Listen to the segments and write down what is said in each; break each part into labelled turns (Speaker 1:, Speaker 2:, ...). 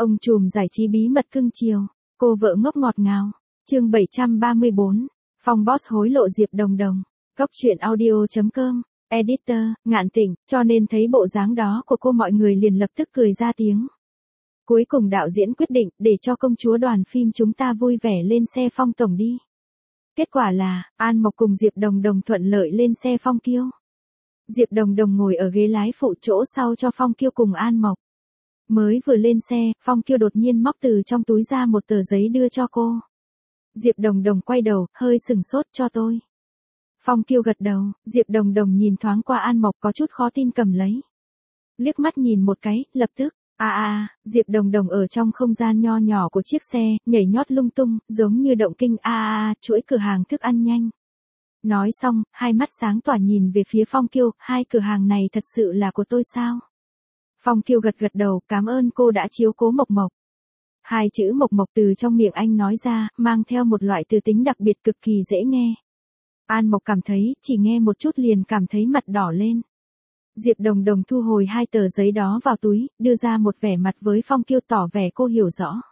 Speaker 1: Ông trùm giải trí bí mật cưng chiều, cô vợ ngốc ngọt ngào. Chương 734, Phong Boss hối lộ Diệp Đồng Đồng. Cóc truyện audio.com, editor, Ngạn Tịnh, cho nên thấy bộ dáng đó của cô mọi người liền lập tức cười ra tiếng. Cuối cùng đạo diễn quyết định để cho công chúa đoàn phim chúng ta vui vẻ lên xe Phong tổng đi. Kết quả là, An Mộc cùng Diệp Đồng Đồng thuận lợi lên xe Phong Kiêu. Diệp Đồng Đồng ngồi ở ghế lái phụ chỗ sau cho Phong Kiêu cùng An Mộc. Mới vừa lên xe, Phong Kiêu đột nhiên móc từ trong túi ra một tờ giấy đưa cho cô. Diệp Đồng Đồng quay đầu, hơi sừng sốt cho tôi. Phong Kiêu gật đầu, Diệp Đồng Đồng nhìn thoáng qua An Mộc có chút khó tin cầm lấy. Liếc mắt nhìn một cái, lập tức, Diệp Đồng Đồng ở trong không gian nho nhỏ của chiếc xe, nhảy nhót lung tung, giống như động kinh chuỗi cửa hàng thức ăn nhanh. Nói xong, hai mắt sáng tỏa nhìn về phía Phong Kiêu, hai cửa hàng này thật sự là của tôi sao? Phong Kiêu gật gật đầu, cảm ơn cô đã chiếu cố Mộc Mộc. Hai chữ Mộc Mộc từ trong miệng anh nói ra, mang theo một loại từ tính đặc biệt cực kỳ dễ nghe. An Mộc cảm thấy, chỉ nghe một chút liền cảm thấy mặt đỏ lên. Diệp Đồng Đồng thu hồi hai tờ giấy đó vào túi, đưa ra một vẻ mặt với Phong Kiêu tỏ vẻ cô hiểu rõ.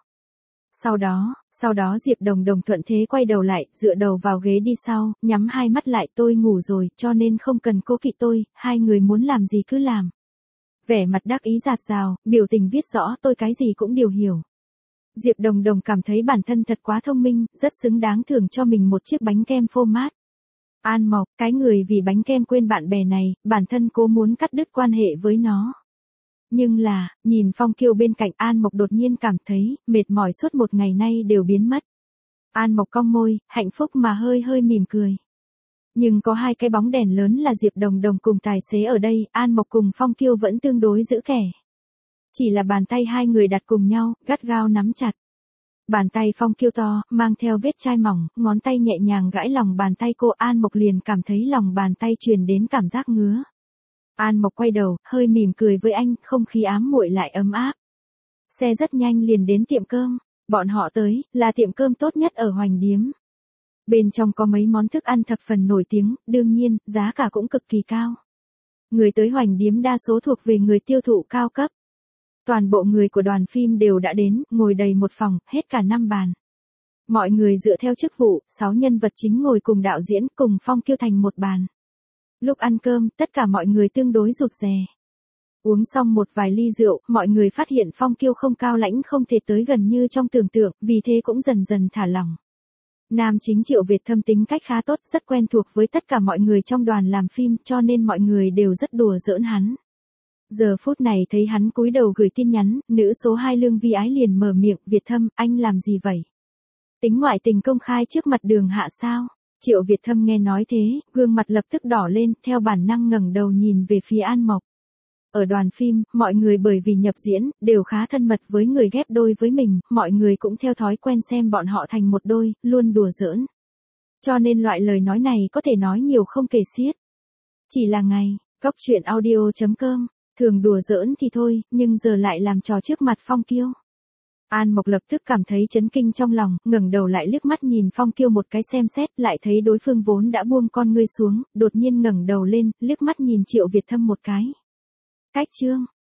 Speaker 1: Sau đó Diệp Đồng Đồng thuận thế quay đầu lại, dựa đầu vào ghế đi sau, nhắm hai mắt lại, tôi ngủ rồi, cho nên không cần cố kỵ tôi, hai người muốn làm gì cứ làm. Vẻ mặt đắc ý rạt rào, biểu tình viết rõ tôi cái gì cũng đều hiểu. Diệp Đồng Đồng cảm thấy bản thân thật quá thông minh, rất xứng đáng thưởng cho mình một chiếc bánh kem phô mát. An Mộc, cái người vì bánh kem quên bạn bè này, bản thân cố muốn cắt đứt quan hệ với nó. Nhưng là, nhìn Phong Kiêu bên cạnh An Mộc đột nhiên cảm thấy, mệt mỏi suốt một ngày nay đều biến mất. An Mộc cong môi, hạnh phúc mà hơi hơi mỉm cười. Nhưng có hai cái bóng đèn lớn là Diệp Đồng Đồng cùng tài xế ở đây, An Mộc cùng Phong Kiêu vẫn tương đối giữ kẻ. Chỉ là bàn tay hai người đặt cùng nhau, gắt gao nắm chặt. Bàn tay Phong Kiêu to, mang theo vết chai mỏng, ngón tay nhẹ nhàng gãi lòng bàn tay cô, An Mộc liền cảm thấy lòng bàn tay truyền đến cảm giác ngứa. An Mộc quay đầu, hơi mỉm cười với anh, không khí ám muội lại ấm áp. Xe rất nhanh liền đến tiệm cơm, bọn họ tới, là tiệm cơm tốt nhất ở Hoành Điếm. Bên trong có mấy món thức ăn thập phần nổi tiếng, đương nhiên, giá cả cũng cực kỳ cao. Người tới Hoành Điếm đa số thuộc về người tiêu thụ cao cấp. Toàn bộ người của đoàn phim đều đã đến, ngồi đầy một phòng, hết cả 5 bàn. Mọi người dựa theo chức vụ, 6 nhân vật chính ngồi cùng đạo diễn, cùng Phong Kiêu thành một bàn. Lúc ăn cơm, tất cả mọi người tương đối rụt rè. Uống xong một vài ly rượu, mọi người phát hiện Phong Kiêu không cao lãnh không thể tới gần như trong tưởng tượng, vì thế cũng dần dần thả lỏng. Nam chính Triệu Việt Thâm tính cách khá tốt, rất quen thuộc với tất cả mọi người trong đoàn làm phim, cho nên mọi người đều rất đùa giỡn hắn. Giờ phút này thấy hắn cúi đầu gửi tin nhắn, nữ số 2 Lương Vi Ái liền mở miệng, Việt Thâm, anh làm gì vậy? Tính ngoại tình công khai trước mặt Đường Hạ sao? Triệu Việt Thâm nghe nói thế, gương mặt lập tức đỏ lên, theo bản năng ngẩng đầu nhìn về phía An Mộc. Ở đoàn phim, mọi người bởi vì nhập diễn, đều khá thân mật với người ghép đôi với mình, mọi người cũng theo thói quen xem bọn họ thành một đôi, luôn đùa giỡn. Cho nên loại lời nói này có thể nói nhiều không kể xiết. Chỉ là ngày, cóc truyện audio.com, thường đùa giỡn thì thôi, nhưng giờ lại làm trò trước mặt Phong Kiêu. An Mộc lập tức cảm thấy chấn kinh trong lòng, ngẩng đầu lại liếc mắt nhìn Phong Kiêu một cái xem xét, lại thấy đối phương vốn đã buông con ngươi xuống, đột nhiên ngẩng đầu lên, liếc mắt nhìn Triệu Việt Thâm một cái. Cách chương